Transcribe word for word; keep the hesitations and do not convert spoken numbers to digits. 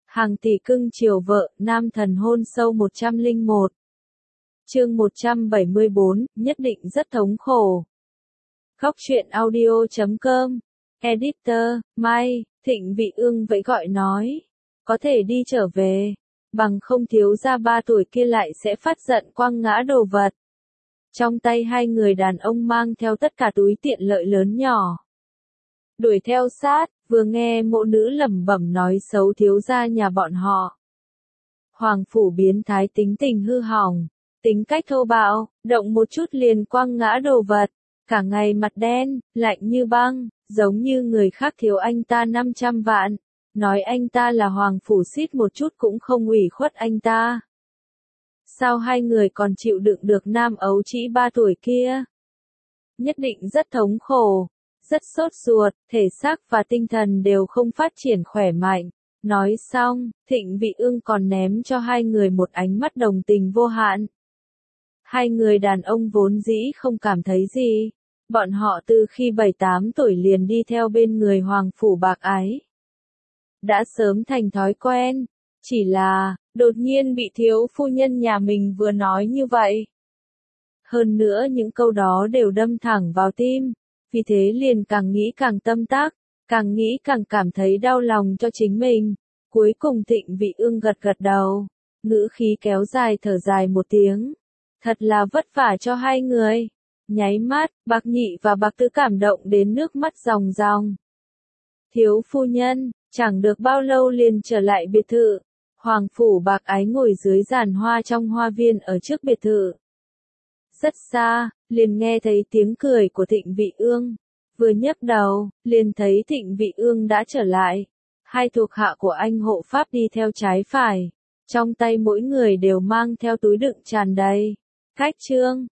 Hàng tỷ cưng chiều vợ, nam thần hôn sâu một trăm lẻ một. Chương một trăm bảy mươi bốn, nhất định rất thống khổ. Góc truyện audio chấm com. Editor, Mai, Thịnh Vị Ương vẫy gọi nói. Có thể đi trở về. Bằng không thiếu gia ba tuổi kia lại sẽ phát giận quăng ngã đồ vật. Trong tay hai người đàn ông mang theo tất cả túi tiện lợi lớn nhỏ. Đuổi theo sát, vừa nghe mộ nữ lẩm bẩm nói xấu thiếu gia nhà bọn họ. Hoàng phủ biến thái tính tình hư hỏng, tính cách thô bạo, động một chút liền quăng ngã đồ vật, cả ngày mặt đen, lạnh như băng, giống như người khác thiếu anh ta năm trăm vạn, nói anh ta là hoàng phủ xít một chút cũng không ủy khuất anh ta. Sao hai người còn chịu đựng được nam ấu trĩ ba tuổi kia? Nhất định rất thống khổ. Rất sốt ruột, thể xác và tinh thần đều không phát triển khỏe mạnh. Nói xong, Thịnh Vị Ương còn ném cho hai người một ánh mắt đồng tình vô hạn. Hai người đàn ông vốn dĩ không cảm thấy gì. Bọn họ từ khi bảy tám tuổi liền đi theo bên người hoàng phủ bạc ái. Đã sớm thành thói quen. Chỉ là, đột nhiên bị thiếu phu nhân nhà mình vừa nói như vậy. Hơn nữa những câu đó đều đâm thẳng vào tim. Vì thế liền càng nghĩ càng tâm tác, càng nghĩ càng cảm thấy đau lòng cho chính mình. Cuối cùng Thịnh Vị Ương gật gật đầu, ngữ khí kéo dài thở dài một tiếng. Thật là vất vả cho hai người. Nháy mắt, Bạc Nhị và Bạc Tứ cảm động đến nước mắt ròng ròng. Thiếu phu nhân, chẳng được bao lâu liền trở lại biệt thự. Hoàng phủ Bạc Ái ngồi dưới giàn hoa trong hoa viên ở trước biệt thự. Rất xa, liền nghe thấy tiếng cười của Thịnh Vị Ương. Vừa nhấc đầu, liền thấy Thịnh Vị Ương đã trở lại. Hai thuộc hạ của anh hộ pháp đi theo trái phải. Trong tay mỗi người đều mang theo túi đựng tràn đầy. Cách trương,